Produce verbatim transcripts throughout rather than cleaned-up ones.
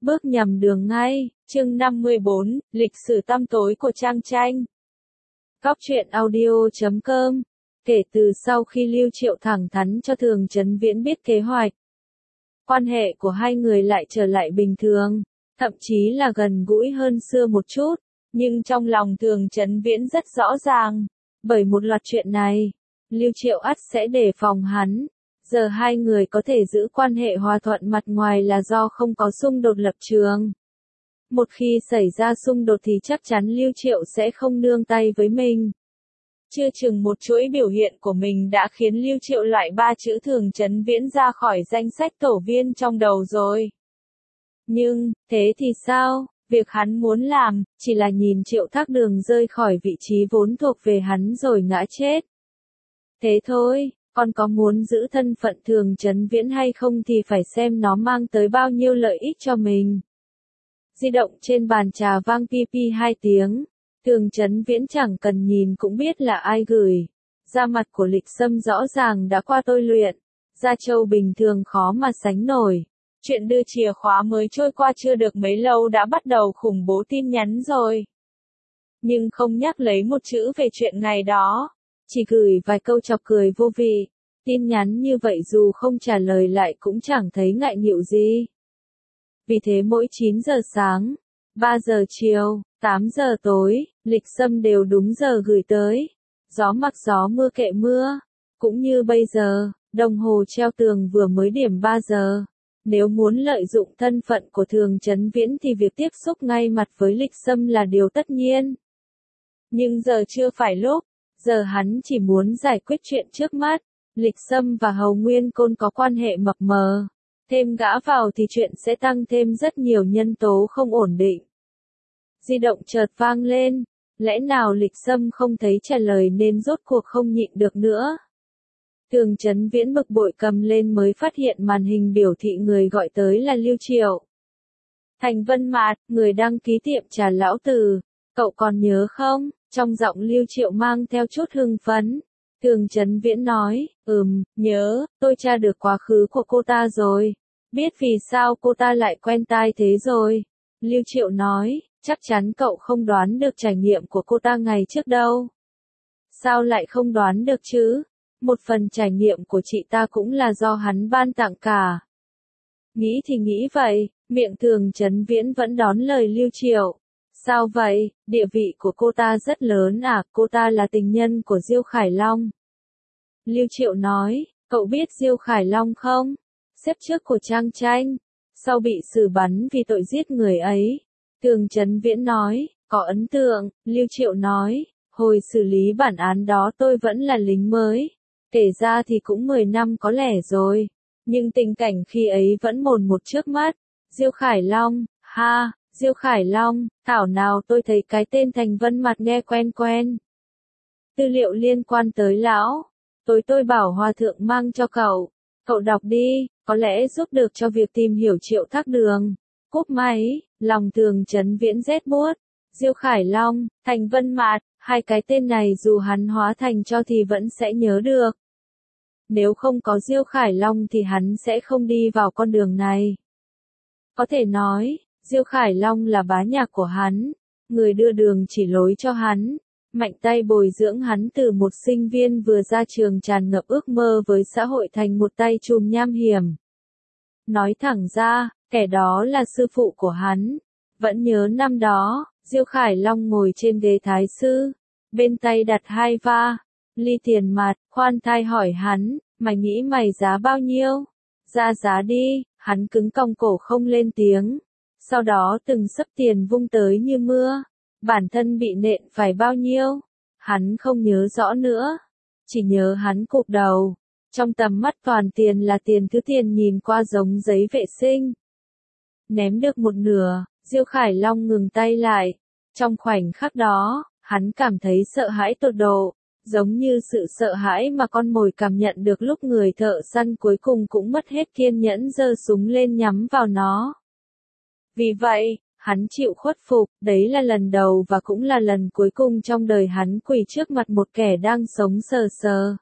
bước nhầm đường ngay. Chương năm mươi bốn, lịch sử tăm tối của Trang Tranh. Góc truyện audio chấm com. Kể từ sau khi Lưu Triệu thẳng thắn cho Thường Chấn Viễn biết kế hoạch, quan hệ của hai người lại trở lại bình thường, thậm chí là gần gũi hơn xưa một chút, nhưng trong lòng Thường Chấn Viễn rất rõ ràng, bởi một loạt chuyện này, Lưu Triệu ắt sẽ đề phòng hắn. Giờ hai người có thể giữ quan hệ hòa thuận mặt ngoài là do không có xung đột lập trường. Một khi xảy ra xung đột thì chắc chắn Lưu Triệu sẽ không nương tay với mình. Chưa chừng một chuỗi biểu hiện của mình đã khiến Lưu Triệu loại ba chữ Thường Chấn Viễn ra khỏi danh sách tổ viên trong đầu rồi. Nhưng, thế thì sao? Việc hắn muốn làm, chỉ là nhìn Triệu Thác Đường rơi khỏi vị trí vốn thuộc về hắn rồi ngã chết. Thế thôi, còn có muốn giữ thân phận Thường Chấn Viễn hay không thì phải xem nó mang tới bao nhiêu lợi ích cho mình. Di động trên bàn trà vang pi pi hai tiếng. Thường Chấn Viễn chẳng cần nhìn cũng biết là ai gửi. Da mặt của Lịch Sâm rõ ràng đã qua tôi luyện. Da trâu bình thường khó mà sánh nổi. Chuyện đưa chìa khóa mới trôi qua chưa được mấy lâu đã bắt đầu khủng bố tin nhắn rồi. Nhưng không nhắc lấy một chữ về chuyện ngày đó. Chỉ gửi vài câu chọc cười vô vị. Tin nhắn như vậy dù không trả lời lại cũng chẳng thấy ngại nghịu gì. Vì thế mỗi chín giờ sáng, ba giờ chiều, tám giờ tối, Lịch Sâm đều đúng giờ gửi tới. Gió mặc gió mưa kệ mưa. Cũng như bây giờ, đồng hồ treo tường vừa mới điểm ba giờ. Nếu muốn lợi dụng thân phận của Thường Chấn Viễn thì việc tiếp xúc ngay mặt với Lịch Sâm là điều tất nhiên. Nhưng giờ chưa phải lúc, giờ hắn chỉ muốn giải quyết chuyện trước mắt. Lịch Sâm và Hầu Nguyên Côn có quan hệ mập mờ. Thêm gã vào thì chuyện sẽ tăng thêm rất nhiều nhân tố không ổn định. Di động chợt vang lên. Lẽ nào Lịch Sâm không thấy trả lời nên rốt cuộc không nhịn được nữa. Thường Chấn Viễn bực bội cầm lên mới phát hiện màn hình biểu thị người gọi tới là Lưu Triệu. Thành Vân Mạt, người đăng ký tiệm trà lão Từ. Cậu còn nhớ không? Trong giọng Lưu Triệu mang theo chút hưng phấn. Thường Chấn Viễn nói, ừm, nhớ, tôi tra được quá khứ của cô ta rồi. Biết vì sao cô ta lại quen tai thế rồi. Lưu Triệu nói, chắc chắn cậu không đoán được trải nghiệm của cô ta ngày trước đâu. Sao lại không đoán được chứ? Một phần trải nghiệm của chị ta cũng là do hắn ban tặng cả. Nghĩ thì nghĩ vậy, miệng Thường Chấn Viễn vẫn đón lời Lưu Triệu. Sao vậy, địa vị của cô ta rất lớn à, cô ta là tình nhân của Diêu Khải Long. Lưu Triệu nói, cậu biết Diêu Khải Long không? Xếp trước của Trang Tranh, sau bị xử bắn vì tội giết người ấy. Thường Chấn Viễn nói, có ấn tượng. Lưu Triệu nói, hồi xử lý bản án đó tôi vẫn là lính mới. Kể ra thì cũng mười năm có lẽ rồi. Nhưng tình cảnh khi ấy vẫn mồn một trước mắt. Diêu Khải Long, ha, Diêu Khải Long, thảo nào tôi thấy cái tên Thành Vân Mạt nghe quen quen. Tư liệu liên quan tới lão. Tối tôi bảo Hòa Thượng mang cho cậu. Cậu đọc đi, có lẽ giúp được cho việc tìm hiểu Triệu Thác Đường. Cúp máy, lòng Thường Chấn Viễn rét buốt. Diêu Khải Long, Thành Vân Mạt, hai cái tên này dù hắn hóa thành cho thì vẫn sẽ nhớ được. Nếu không có Diêu Khải Long thì hắn sẽ không đi vào con đường này. Có thể nói, Diêu Khải Long là bá nhạc của hắn, người đưa đường chỉ lối cho hắn, mạnh tay bồi dưỡng hắn từ một sinh viên vừa ra trường tràn ngập ước mơ với xã hội thành một tay trùm nham hiểm. Nói thẳng ra, kẻ đó là sư phụ của hắn. Vẫn nhớ năm đó, Diêu Khải Long ngồi trên ghế thái sư, bên tay đặt hai va, ly tiền mặt, khoan thai hỏi hắn, mày nghĩ mày giá bao nhiêu? Ra giá đi, hắn cứng cong cổ không lên tiếng. Sau đó từng sấp tiền vung tới như mưa. Bản thân bị nện phải bao nhiêu? Hắn không nhớ rõ nữa. Chỉ nhớ hắn cụp đầu. Trong tầm mắt toàn tiền là tiền, thứ tiền nhìn qua giống giấy vệ sinh. Ném được một nửa, Diêu Khải Long ngừng tay lại. Trong khoảnh khắc đó, hắn cảm thấy sợ hãi tột độ. Giống như sự sợ hãi mà con mồi cảm nhận được lúc người thợ săn cuối cùng cũng mất hết kiên nhẫn giơ súng lên nhắm vào nó. Vì vậy, hắn chịu khuất phục, đấy là lần đầu và cũng là lần cuối cùng trong đời hắn quỳ trước mặt một kẻ đang sống sờ sờ.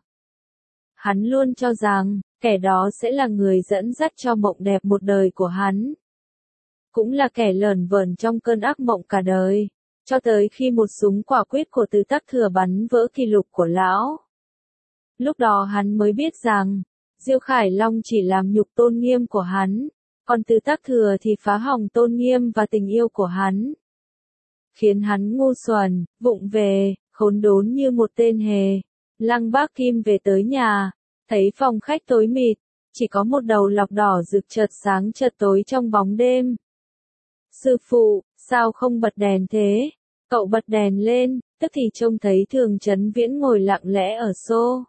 Hắn luôn cho rằng, kẻ đó sẽ là người dẫn dắt cho mộng đẹp một đời của hắn. cũng là kẻ lởn vởn trong cơn ác mộng cả đời, cho tới khi một súng quả quyết của Từ Tắc Thừa bắn vỡ kỷ lục của lão. Lúc đó hắn mới biết rằng, Diêu Khải Long chỉ làm nhục tôn nghiêm của hắn, còn Từ Tắc Thừa thì phá hỏng tôn nghiêm và tình yêu của hắn. Khiến hắn ngu xuẩn, vụng về, khốn đốn như một tên hề. Lăng Bác Kim về tới nhà, thấy phòng khách tối mịt, chỉ có một đầu lọc đỏ rực chợt sáng chợt tối trong bóng đêm. Sư phụ, sao không bật đèn thế? Cậu bật đèn lên, tức thì trông thấy Thường Chấn Viễn ngồi lặng lẽ ở xô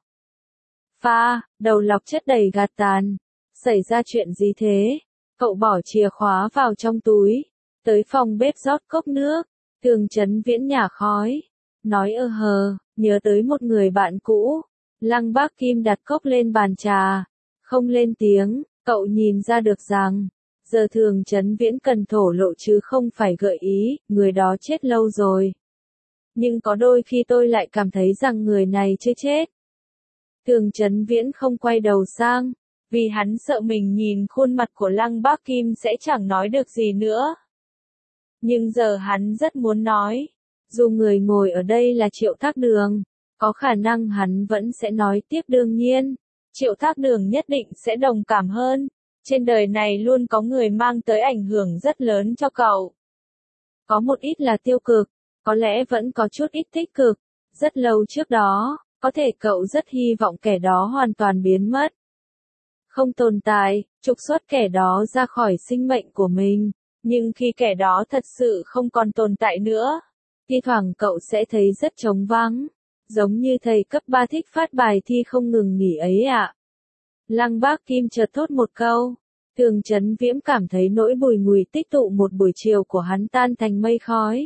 pha, đầu lọc chất đầy gạt tàn. Xảy ra chuyện gì thế? Cậu bỏ chìa khóa vào trong túi, tới phòng bếp rót cốc nước. Thường Chấn Viễn nhả khói, nói ơ hờ, nhớ tới một người bạn cũ. Lăng Bác Kim đặt cốc lên bàn trà, không lên tiếng. Cậu nhìn ra được rằng, giờ Thường Chấn Viễn cần thổ lộ chứ không phải gợi ý, người đó chết lâu rồi. Nhưng có đôi khi tôi lại cảm thấy rằng người này chưa chết. Thường Chấn Viễn không quay đầu sang, vì hắn sợ mình nhìn khuôn mặt của Lăng Bác Kim sẽ chẳng nói được gì nữa. Nhưng giờ hắn rất muốn nói, dù người ngồi ở đây là Triệu Thác Đường, có khả năng hắn vẫn sẽ nói tiếp đương nhiên. Triệu Thác Đường nhất định sẽ đồng cảm hơn, trên đời này luôn có người mang tới ảnh hưởng rất lớn cho cậu. Có một ít là tiêu cực, có lẽ vẫn có chút ít tích cực, rất lâu trước đó, có thể cậu rất hy vọng kẻ đó hoàn toàn biến mất. Không tồn tại, trục xuất kẻ đó ra khỏi sinh mệnh của mình, nhưng khi kẻ đó thật sự không còn tồn tại nữa, thi thoảng cậu sẽ thấy rất trống vắng, giống như thầy cấp ba thích phát bài thi không ngừng nghỉ ấy ạ. Lăng Bác Kim chợt thốt một câu, Thường Chấn Viễn cảm thấy nỗi bùi ngùi tích tụ một buổi chiều của hắn tan thành mây khói.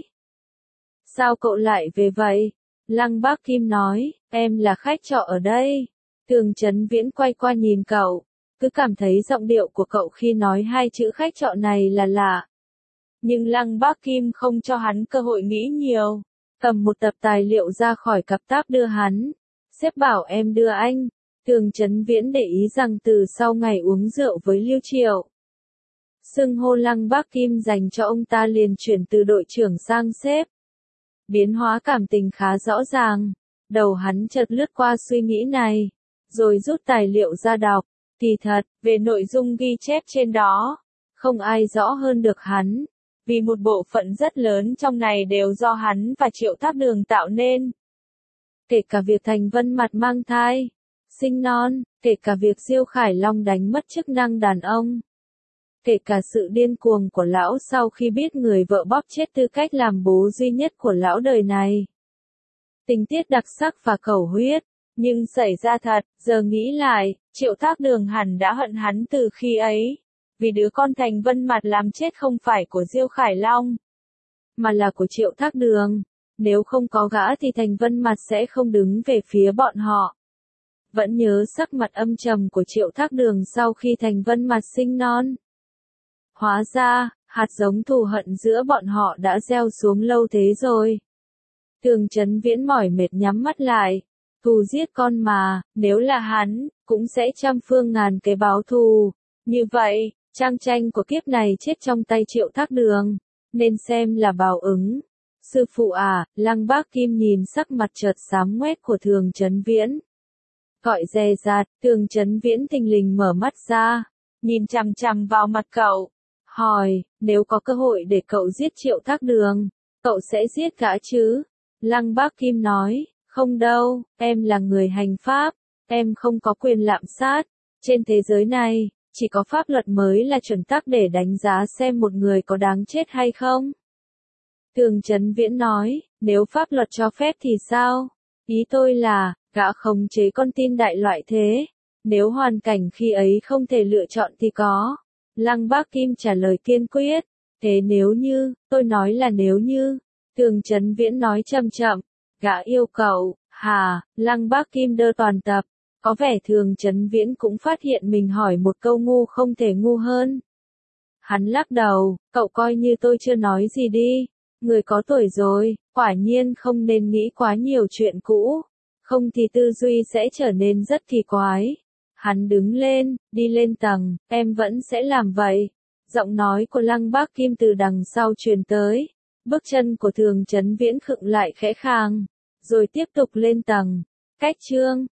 Sao cậu lại về vậy? Lăng Bác Kim nói, em là khách trọ ở đây. Thường Chấn Viễn quay qua nhìn cậu, cứ cảm thấy giọng điệu của cậu khi nói hai chữ khách trọ này là lạ. Nhưng Lăng Bác Kim không cho hắn cơ hội nghĩ nhiều, cầm một tập tài liệu ra khỏi cặp táp đưa hắn. Sếp bảo em đưa anh. Thường Chấn Viễn để ý rằng từ sau ngày uống rượu với Lưu Triệu, xưng hô Lăng Bác Kim dành cho ông ta liền chuyển từ đội trưởng sang sếp. Biến hóa cảm tình khá rõ ràng, đầu hắn chợt lướt qua suy nghĩ này, rồi rút tài liệu ra đọc. Kỳ thật, về nội dung ghi chép trên đó, không ai rõ hơn được hắn, vì một bộ phận rất lớn trong này đều do hắn và Triệu Thác Đường tạo nên. Kể cả việc Thành Vân Mặt mang thai, sinh non, kể cả việc Diêu Khải Long đánh mất chức năng đàn ông. Kể cả sự điên cuồng của lão sau khi biết người vợ bóp chết tư cách làm bố duy nhất của lão đời này. Tình tiết đặc sắc và cầu huyết, nhưng xảy ra thật, giờ nghĩ lại, Triệu Thác Đường hẳn đã hận hắn từ khi ấy. Vì đứa con Thành Vân Mặt làm chết không phải của Diêu Khải Long, mà là của Triệu Thác Đường. Nếu không có gã thì Thành Vân Mặt sẽ không đứng về phía bọn họ. Vẫn nhớ sắc mặt âm trầm của Triệu Thác Đường sau khi Thành Vân Mặt sinh non. Hóa ra, hạt giống thù hận giữa bọn họ đã gieo xuống lâu thế rồi. Thường Chấn Viễn mỏi mệt nhắm mắt lại. Thù giết con mà, nếu là hắn, cũng sẽ trăm phương ngàn kế báo thù. Như vậy, Trang Tranh của kiếp này chết trong tay Triệu Thác Đường, nên xem là báo ứng. Sư phụ à, Lăng Bác Kim nhìn sắc mặt chợt xám ngoét của Thường Chấn Viễn. Gọi dè dặt, Thường Chấn Viễn thình lình mở mắt ra, nhìn chằm chằm vào mặt cậu, hỏi, nếu có cơ hội để cậu giết Triệu Thác Đường, cậu sẽ giết gã chứ? Lăng Bác Kim nói, không đâu, em là người hành pháp, em không có quyền lạm sát. Trên thế giới này, chỉ có pháp luật mới là chuẩn tắc để đánh giá xem một người có đáng chết hay không. Thường Chấn Viễn nói, nếu pháp luật cho phép thì sao? Ý tôi là, gã khống chế con tin đại loại thế. Nếu hoàn cảnh khi ấy không thể lựa chọn thì có. Lăng Bác Kim trả lời kiên quyết. Thế nếu như, tôi nói là nếu như. Thường Chấn Viễn nói chậm chậm. Gã yêu cậu, hà, Lăng Bác Kim đơ toàn tập. Có vẻ Thường Chấn Viễn cũng phát hiện mình hỏi một câu ngu không thể ngu hơn. Hắn lắc đầu, cậu coi như tôi chưa nói gì đi. Người có tuổi rồi, quả nhiên không nên nghĩ quá nhiều chuyện cũ. Không thì tư duy sẽ trở nên rất kỳ quái. Hắn đứng lên, đi lên tầng, em vẫn sẽ làm vậy. Giọng nói của Lăng Bác Kim từ đằng sau truyền tới. Bước chân của Thường Chấn Viễn khựng lại khẽ khàng, rồi tiếp tục lên tầng. Cách chương